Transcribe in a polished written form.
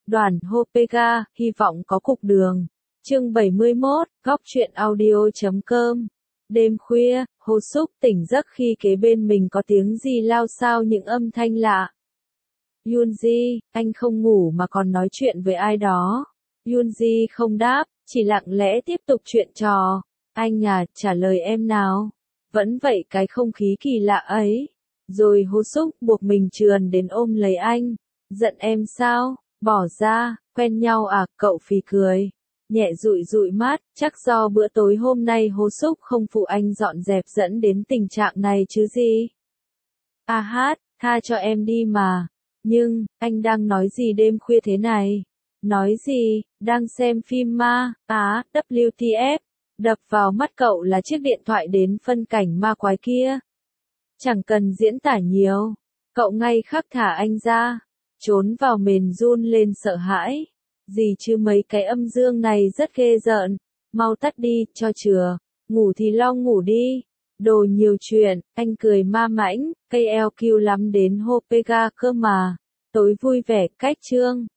Đoàn Hopega, hy vọng có cục đường. Chương 71, góc truyện audio.com. Đêm khuya, Hồ Súc tỉnh giấc khi kế bên mình có tiếng gì lao xao những âm thanh lạ. Yoonji, anh không ngủ mà còn nói chuyện với ai đó. Yoonji không đáp, chỉ lặng lẽ tiếp tục chuyện trò. Anh à, trả lời em nào. Vẫn vậy cái không khí kỳ lạ ấy. Rồi Hồ Súc buộc mình trườn đến ôm lấy anh. Giận em sao? Bỏ ra, quen nhau à? Cậu phì cười. Nhẹ dụi dụi mắt, chắc do bữa tối hôm nay Hồ Súc không phụ anh dọn dẹp dẫn đến tình trạng này chứ gì. À hát, tha cho em đi mà. Nhưng, anh đang nói gì đêm khuya thế này? Nói gì, đang xem phim ma, WTF. Đập vào mắt cậu là chiếc điện thoại đến phân cảnh ma quái kia. Chẳng cần diễn tả nhiều, cậu ngay khắc thả anh ra, trốn vào mền run lên sợ hãi. Gì chứ mấy cái âm dương này rất ghê rợn, mau tắt đi, cho chừa, ngủ thì lo ngủ đi. Đồ nhiều chuyện, anh cười ma mãnh, cây eo cute lắm đến Hopega cơ mà. Tối vui vẻ, cách chương.